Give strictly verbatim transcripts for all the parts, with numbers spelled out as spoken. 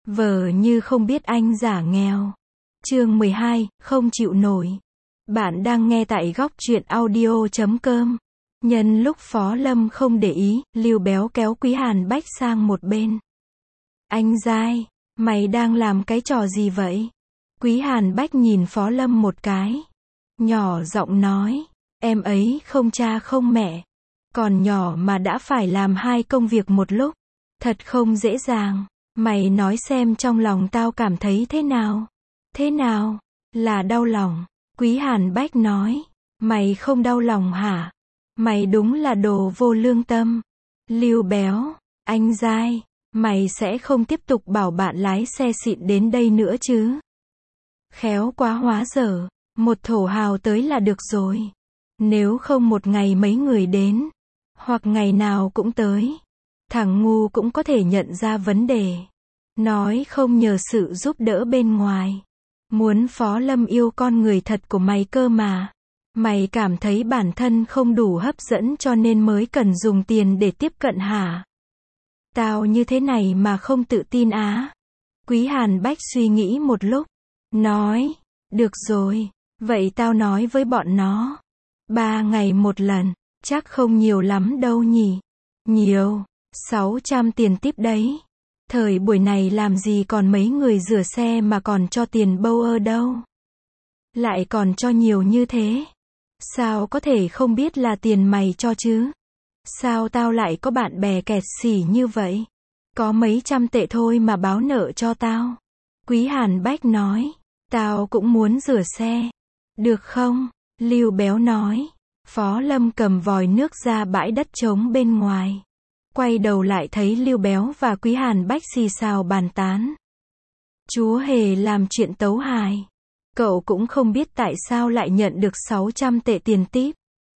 Vờ như không biết anh giả nghèo. Chương mười hai, không chịu nổi. Bạn đang nghe tại góc truyện audio chấm com. Nhân lúc Phó Lâm không để ý, Lưu Béo kéo Quý Hàn Bách sang một bên. Anh giai, mày đang làm cái trò gì vậy? Quý Hàn Bách nhìn Phó Lâm một cái. Nhỏ giọng nói, em ấy không cha không mẹ. Còn nhỏ mà đã phải làm hai công việc một lúc. Thật không dễ dàng. Mày nói xem trong lòng tao cảm thấy thế nào? Thế nào? Là đau lòng. Quý Hàn Bách nói. Mày không đau lòng hả? Mày đúng là đồ vô lương tâm. Lưu Béo, anh giai, mày sẽ không tiếp tục bảo bạn lái xe xịn đến đây nữa chứ? Khéo quá hóa dở, một thổ hào tới là được rồi. Nếu không một ngày mấy người đến, hoặc ngày nào cũng tới, thằng ngu cũng có thể nhận ra vấn đề. Nói không nhờ sự giúp đỡ bên ngoài. Muốn Phó Lâm yêu con người thật của mày cơ mà. Mày cảm thấy bản thân không đủ hấp dẫn cho nên mới cần dùng tiền để tiếp cận hả? Tao như thế này mà không tự tin á? Quý Hàn Bách suy nghĩ một lúc. Nói, được rồi, vậy tao nói với bọn nó. Ba ngày một lần, chắc không nhiều lắm đâu nhỉ? Nhiều, sáu trăm tiền tiếp đấy. Thời buổi này làm gì còn mấy người rửa xe mà còn cho tiền bâu ơ đâu. Lại còn cho nhiều như thế. Sao có thể không biết là tiền mày cho chứ? Sao tao lại có bạn bè kẹt xỉ như vậy? Có mấy trăm tệ thôi mà báo nợ cho tao. Quý Hàn Bách nói. Tao cũng muốn rửa xe. Được không? Lưu Béo nói. Phó Lâm cầm vòi nước ra bãi đất trống bên ngoài. Quay đầu lại thấy Lưu Béo và Quý Hàn Bách xì xào bàn tán. Chúa hề làm chuyện tấu hài. Cậu cũng không biết tại sao lại nhận được sáu trăm tệ tiền típ.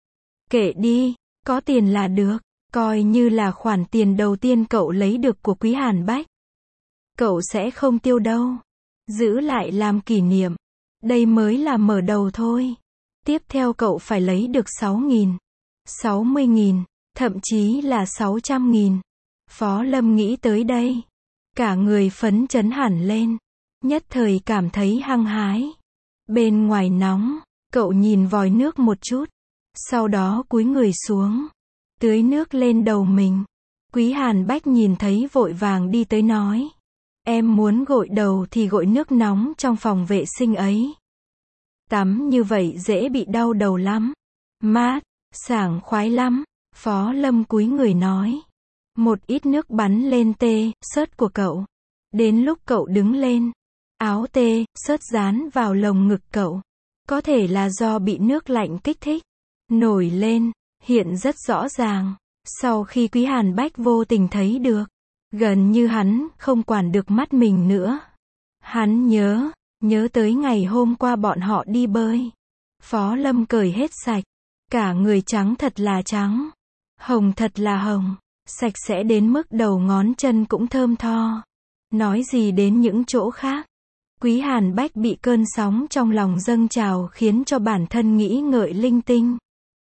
Kệ đi, có tiền là được, coi như là khoản tiền đầu tiên cậu lấy được của Quý Hàn Bách. Cậu sẽ không tiêu đâu. Giữ lại làm kỷ niệm. Đây mới là mở đầu thôi. Tiếp theo cậu phải lấy được sáu nghìn, sáu mươi nghìn, thậm chí là sáu trăm nghìn. Phó Lâm nghĩ tới đây. Cả người phấn chấn hẳn lên. Nhất thời cảm thấy hăng hái. Bên ngoài nóng, cậu nhìn vòi nước một chút. Sau đó cúi người xuống. Tưới nước lên đầu mình. Quý Hàn Bách nhìn thấy vội vàng đi tới nói. Em muốn gội đầu thì gội nước nóng trong phòng vệ sinh ấy. Tắm như vậy dễ bị đau đầu lắm. Mát, sảng khoái lắm. Phó Lâm cúi người nói. Một ít nước bắn lên tê, sớt của cậu. Đến lúc cậu đứng lên, áo tê, sớt dán vào lồng ngực cậu. Có thể là do bị nước lạnh kích thích. Nổi lên, hiện rất rõ ràng. Sau khi Quý Hàn Bách vô tình thấy được, gần như hắn không quản được mắt mình nữa. Hắn nhớ, nhớ tới ngày hôm qua bọn họ đi bơi. Phó Lâm cởi hết sạch. Cả người trắng thật là trắng. Hồng thật là hồng. Sạch sẽ đến mức đầu ngón chân cũng thơm tho. Nói gì đến những chỗ khác. Quý Hàn Bách bị cơn sóng trong lòng dâng trào khiến cho bản thân nghĩ ngợi linh tinh.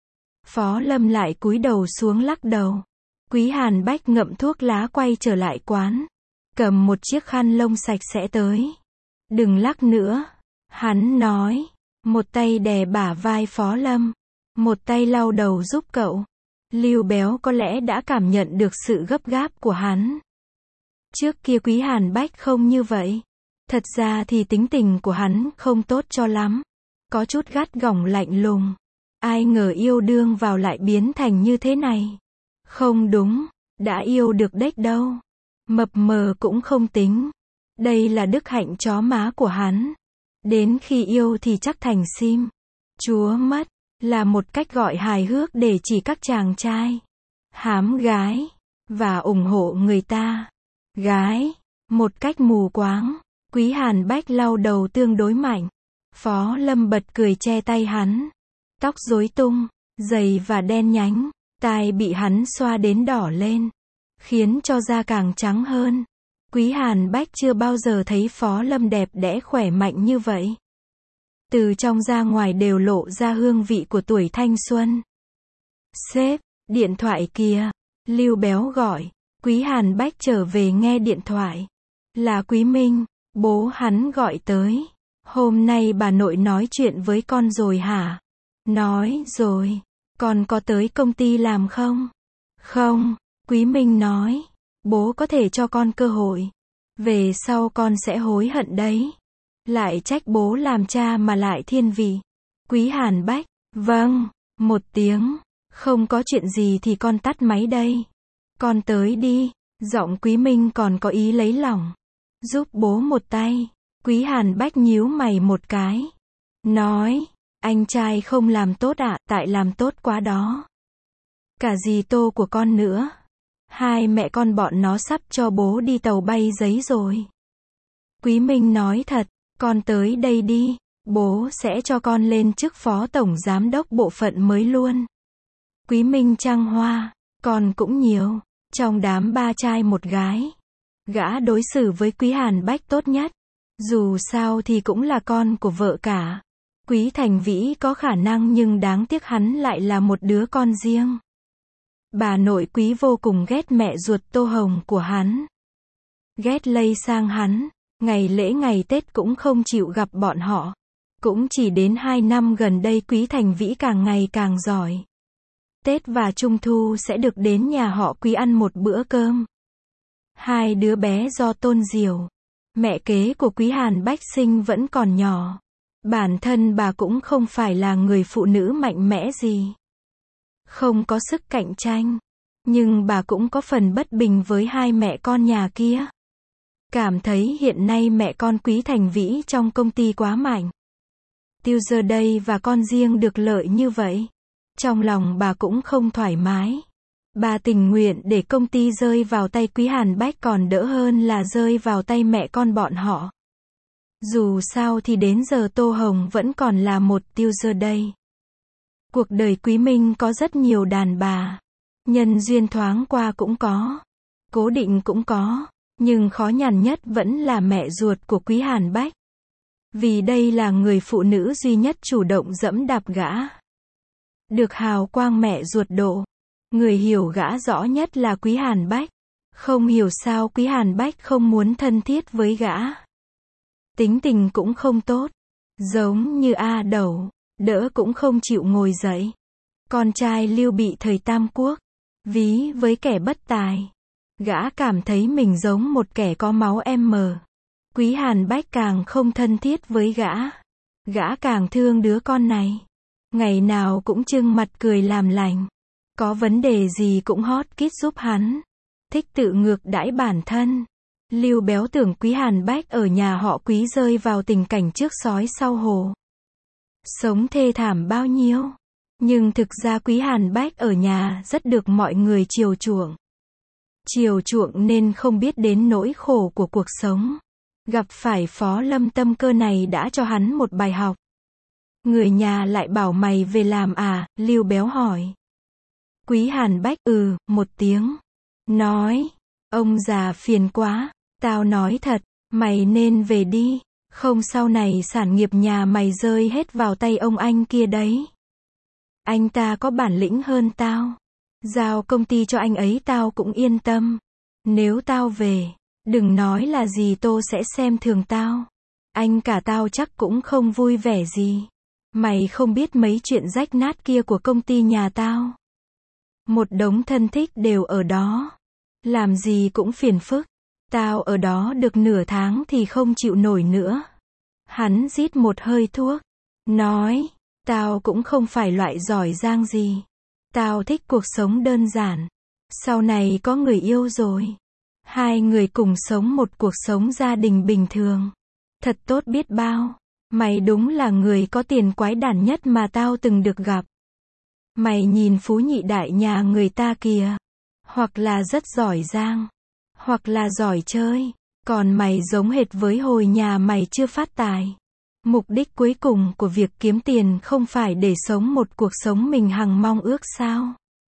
Phó Lâm lại cúi đầu xuống lắc đầu. Quý Hàn Bách ngậm thuốc lá quay trở lại quán. Cầm một chiếc khăn lông sạch sẽ tới. Đừng lắc nữa. Hắn nói. Một tay đè bả vai Phó Lâm. Một tay lau đầu giúp cậu. Lưu Béo có lẽ đã cảm nhận được sự gấp gáp của hắn. Trước kia Quý Hàn Bách không như vậy. Thật ra thì tính tình của hắn không tốt cho lắm. Có chút gắt gỏng lạnh lùng. Ai ngờ yêu đương vào lại biến thành như thế này. Không đúng, đã yêu được đếch đâu. Mập mờ cũng không tính. Đây là đức hạnh chó má của hắn. Đến khi yêu thì chắc thành sim. Chúa mất, là một cách gọi hài hước để chỉ các chàng trai hám gái, và ủng hộ người ta. Gái, một cách mù quáng. Quý Hàn Bách lau đầu tương đối mạnh. Phó Lâm bật cười che tay hắn. Tóc rối tung, dày và đen nhánh. Tai bị hắn xoa đến đỏ lên. Khiến cho da càng trắng hơn. Quý Hàn Bách chưa bao giờ thấy Phó Lâm đẹp đẽ khỏe mạnh như vậy. Từ trong ra ngoài đều lộ ra hương vị của tuổi thanh xuân. Sếp, điện thoại kìa. Lưu Béo gọi. Quý Hàn Bách trở về nghe điện thoại. Là Quý Minh, bố hắn gọi tới. Hôm nay bà nội nói chuyện với con rồi hả? Nói rồi. Con có tới công ty làm không? Không, Quý Minh nói. Bố có thể cho con cơ hội. Về sau con sẽ hối hận đấy. Lại trách bố làm cha mà lại thiên vị. Quý Hàn Bách, vâng, một tiếng. Không có chuyện gì thì con tắt máy đây. Con tới đi. Giọng Quý Minh còn có ý lấy lòng. Giúp bố một tay. Quý Hàn Bách nhíu mày một cái. Nói, anh trai không làm tốt ạ, à, tại làm tốt quá đó. Cả dì Tô của con nữa. Hai mẹ con bọn nó sắp cho bố đi tàu bay giấy rồi. Quý Minh nói thật, con tới đây đi. Bố sẽ cho con lên chức phó tổng giám đốc bộ phận mới luôn. Quý Minh trăng hoa, con cũng nhiều. Trong đám ba trai một gái, gã đối xử với Quý Hàn Bách tốt nhất. Dù sao thì cũng là con của vợ cả. Quý Thành Vĩ có khả năng nhưng đáng tiếc hắn lại là một đứa con riêng. Bà nội Quý vô cùng ghét mẹ ruột Tô Hồng của hắn. Ghét lây sang hắn, ngày lễ ngày Tết cũng không chịu gặp bọn họ. Cũng chỉ đến hai năm gần đây Quý Thành Vĩ càng ngày càng giỏi. Tết và Trung Thu sẽ được đến nhà họ Quý ăn một bữa cơm. Hai đứa bé do Tôn Diều, mẹ kế của Quý Hàn Bách sinh vẫn còn nhỏ. Bản thân bà cũng không phải là người phụ nữ mạnh mẽ gì. Không có sức cạnh tranh. Nhưng bà cũng có phần bất bình với hai mẹ con nhà kia. Cảm thấy hiện nay mẹ con Quý Thành Vĩ trong công ty quá mạnh. Tiêu giờ đây và con riêng được lợi như vậy. Trong lòng bà cũng không thoải mái. Bà tình nguyện để công ty rơi vào tay Quý Hàn Bách còn đỡ hơn là rơi vào tay mẹ con bọn họ. Dù sao thì đến giờ Tô Hồng vẫn còn là một tiêu giờ đây. Cuộc đời Quý Minh có rất nhiều đàn bà. Nhân duyên thoáng qua cũng có. Cố định cũng có. Nhưng khó nhằn nhất vẫn là mẹ ruột của Quý Hàn Bách. Vì đây là người phụ nữ duy nhất chủ động dẫm đạp gã. Được hào quang mẹ ruột độ. Người hiểu gã rõ nhất là Quý Hàn Bách. Không hiểu sao Quý Hàn Bách không muốn thân thiết với gã. Tính tình cũng không tốt. Giống như A Đẩu, đỡ cũng không chịu ngồi dậy. Con trai Lưu Bị thời Tam Quốc. Ví với kẻ bất tài. Gã cảm thấy mình giống một kẻ có máu em mờ. Quý Hàn Bách càng không thân thiết với gã. Gã càng thương đứa con này. Ngày nào cũng trưng mặt cười làm lành. Có vấn đề gì cũng hot kít giúp hắn. Thích tự ngược đãi bản thân. Lưu Béo tưởng Quý Hàn Bách ở nhà họ Quý rơi vào tình cảnh trước sói sau hổ. Sống thê thảm bao nhiêu. Nhưng thực ra Quý Hàn Bách ở nhà rất được mọi người chiều chuộng. Chiều chuộng nên không biết đến nỗi khổ của cuộc sống. Gặp phải Phó Lâm tâm cơ này đã cho hắn một bài học. Người nhà lại bảo mày về làm à, Lưu Béo hỏi. Quý Hàn Bách ừ, một tiếng. Nói, ông già phiền quá, tao nói thật, mày nên về đi, không sau này sản nghiệp nhà mày rơi hết vào tay ông anh kia đấy. Anh ta có bản lĩnh hơn tao. Giao công ty cho anh ấy tao cũng yên tâm. Nếu tao về, đừng nói là gì Tô sẽ xem thường tao. Anh cả tao chắc cũng không vui vẻ gì. Mày không biết mấy chuyện rách nát kia của công ty nhà tao. Một đống thân thích đều ở đó. Làm gì cũng phiền phức. Tao ở đó được nửa tháng thì không chịu nổi nữa. Hắn rít một hơi thuốc. Nói, tao cũng không phải loại giỏi giang gì. Tao thích cuộc sống đơn giản. Sau này có người yêu rồi. Hai người cùng sống một cuộc sống gia đình bình thường. Thật tốt biết bao. Mày đúng là người có tiền quái đản nhất mà tao từng được gặp. Mày nhìn phú nhị đại nhà người ta kìa. Hoặc là rất giỏi giang. Hoặc là giỏi chơi. Còn mày giống hệt với hồi nhà mày chưa phát tài. Mục đích cuối cùng của việc kiếm tiền không phải để sống một cuộc sống mình hằng mong ước sao?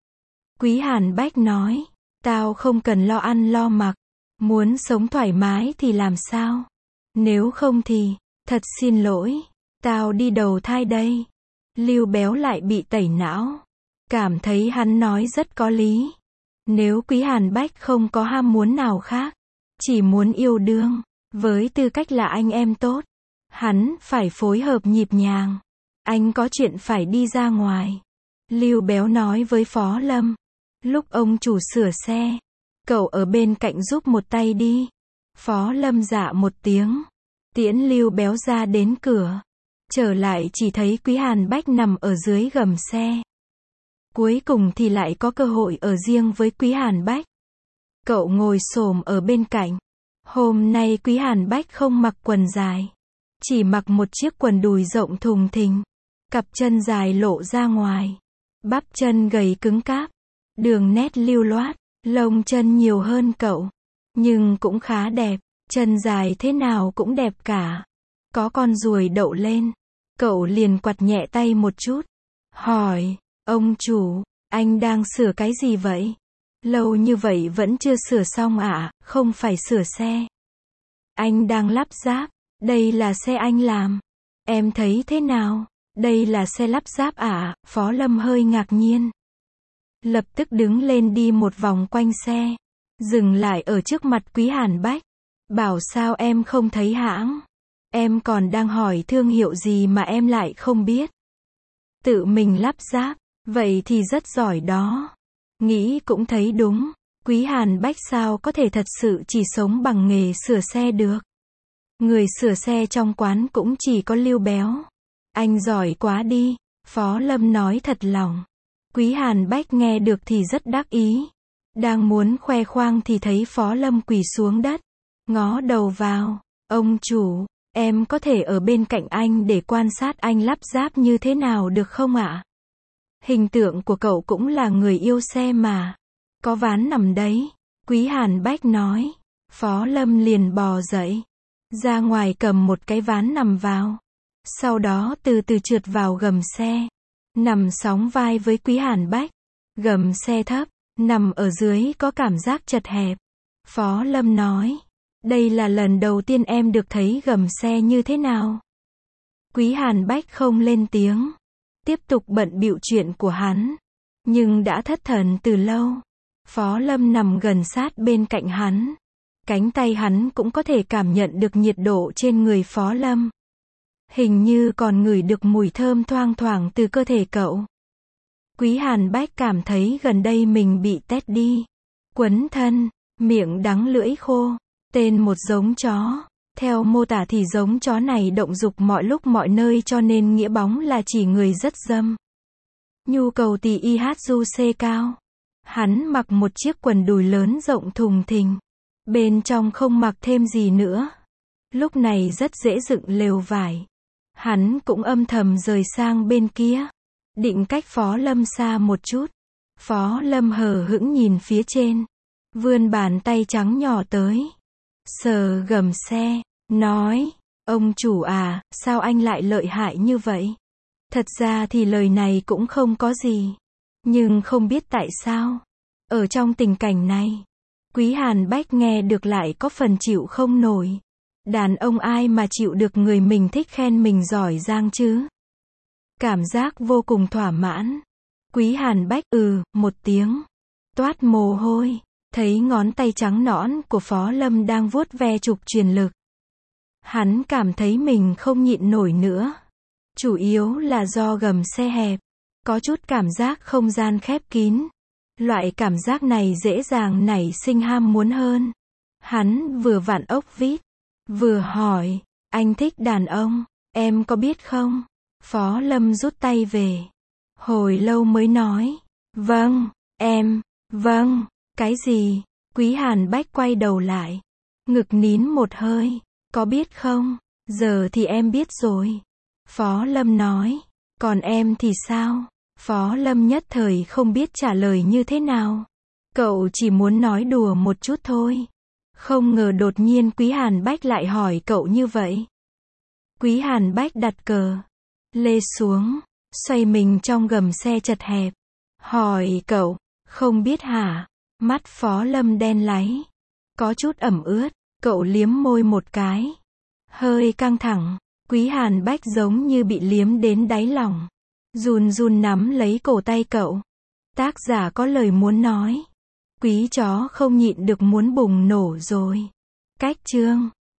Quý Hàn Bách nói. Tao không cần lo ăn lo mặc. Muốn sống thoải mái thì làm sao? Nếu không thì, thật xin lỗi. Tao đi đầu thai đây. Lưu Béo lại bị tẩy não. Cảm thấy hắn nói rất có lý. Nếu Quý Hàn Bách không có ham muốn nào khác, chỉ muốn yêu đương. Với tư cách là anh em tốt, hắn phải phối hợp nhịp nhàng. Anh có chuyện phải đi ra ngoài. Lưu Béo nói với Phó Lâm. Lúc ông chủ sửa xe, cậu ở bên cạnh giúp một tay đi. Phó Lâm dạ một tiếng, tiễn Lưu Béo ra đến cửa. Trở lại chỉ thấy Quý Hàn Bách nằm ở dưới gầm xe. Cuối cùng thì lại có cơ hội ở riêng với Quý Hàn Bách. Cậu ngồi xổm ở bên cạnh. Hôm nay Quý Hàn Bách không mặc quần dài, chỉ mặc một chiếc quần đùi rộng thùng thình. Cặp chân dài lộ ra ngoài. Bắp chân gầy cứng cáp. Đường nét lưu loát. Lông chân nhiều hơn cậu. Nhưng cũng khá đẹp. Chân dài thế nào cũng đẹp cả. Có con ruồi đậu lên. Cậu liền quặt nhẹ tay một chút. Hỏi, ông chủ, anh đang sửa cái gì vậy? Lâu như vậy vẫn chưa sửa xong ạ, à? Không phải sửa xe. Anh đang lắp ráp. Đây là xe anh làm. Em thấy thế nào? Đây là xe lắp ráp ạ, à? Phó Lâm hơi ngạc nhiên. Lập tức đứng lên đi một vòng quanh xe. Dừng lại ở trước mặt Quý Hàn Bách. Bảo sao em không thấy hãng? Em còn đang hỏi thương hiệu gì mà em lại không biết. Tự mình lắp ráp, vậy thì rất giỏi đó. Nghĩ cũng thấy đúng. Quý Hàn Bách sao có thể thật sự chỉ sống bằng nghề sửa xe được. Người sửa xe trong quán cũng chỉ có Lưu Béo. Anh giỏi quá đi. Phó Lâm nói thật lòng. Quý Hàn Bách nghe được thì rất đắc ý. Đang muốn khoe khoang thì thấy Phó Lâm quỳ xuống đất. Ngó đầu vào. Ông chủ, em có thể ở bên cạnh anh để quan sát anh lắp ráp như thế nào được không ạ? Hình tượng của cậu cũng là người yêu xe mà. Có ván nằm đấy. Quý Hàn Bách nói. Phó Lâm liền bò dậy. Ra ngoài cầm một cái ván nằm vào. Sau đó từ từ trượt vào gầm xe. Nằm sóng vai với Quý Hàn Bách. Gầm xe thấp, nằm ở dưới có cảm giác chật hẹp. Phó Lâm nói. Đây là lần đầu tiên em được thấy gầm xe như thế nào? Quý Hàn Bách không lên tiếng. Tiếp tục bận bịu chuyện của hắn. Nhưng đã thất thần từ lâu. Phó Lâm nằm gần sát bên cạnh hắn. Cánh tay hắn cũng có thể cảm nhận được nhiệt độ trên người Phó Lâm. Hình như còn ngửi được mùi thơm thoang thoảng từ cơ thể cậu. Quý Hàn Bách cảm thấy gần đây mình bị tét đi. Quấn thân, miệng đắng lưỡi khô. Tên một giống chó. Theo mô tả thì giống chó này động dục mọi lúc mọi nơi cho nên nghĩa bóng là chỉ người rất dâm. Nhu cầu tì i hát du xê cao. Hắn mặc một chiếc quần đùi lớn rộng thùng thình. Bên trong không mặc thêm gì nữa. Lúc này rất dễ dựng lều vải. Hắn cũng âm thầm rời sang bên kia. Định cách Phó Lâm xa một chút. Phó Lâm hờ hững nhìn phía trên. Vươn bàn tay trắng nhỏ tới. Sờ gầm xe. Nói. Ông chủ à, sao anh lại lợi hại như vậy? Thật ra thì lời này cũng không có gì. Nhưng không biết tại sao. Ở trong tình cảnh này. Quý Hàn Bách nghe được lại có phần chịu không nổi. Đàn ông ai mà chịu được người mình thích khen mình giỏi giang chứ? Cảm giác vô cùng thỏa mãn. Quý Hàn Bách ừ, một tiếng. Toát mồ hôi. Thấy ngón tay trắng nõn của Phó Lâm đang vuốt ve trục truyền lực. Hắn cảm thấy mình không nhịn nổi nữa. Chủ yếu là do gầm xe hẹp. Có chút cảm giác không gian khép kín. Loại cảm giác này dễ dàng nảy sinh ham muốn hơn. Hắn vừa vặn ốc vít. Vừa hỏi. Anh thích đàn ông. Em có biết không? Phó Lâm rút tay về. Hồi lâu mới nói. Vâng, em. Vâng. Cái gì? Quý Hàn Bách quay đầu lại. Ngực nín một hơi. Có biết không? Giờ thì em biết rồi. Phó Lâm nói. Còn em thì sao? Phó Lâm nhất thời không biết trả lời như thế nào. Cậu chỉ muốn nói đùa một chút thôi. Không ngờ đột nhiên Quý Hàn Bách lại hỏi cậu như vậy. Quý Hàn Bách đặt cờ lê xuống, xoay mình trong gầm xe chật hẹp. Hỏi cậu, không biết hả? Mắt Phó Lâm đen láy. Có chút ẩm ướt, cậu liếm môi một cái. Hơi căng thẳng, Quý Hàn Bách giống như bị liếm đến đáy lòng. Run run nắm lấy cổ tay cậu. Tác giả có lời muốn nói. Quý chó không nhịn được muốn bùng nổ rồi. Cách chương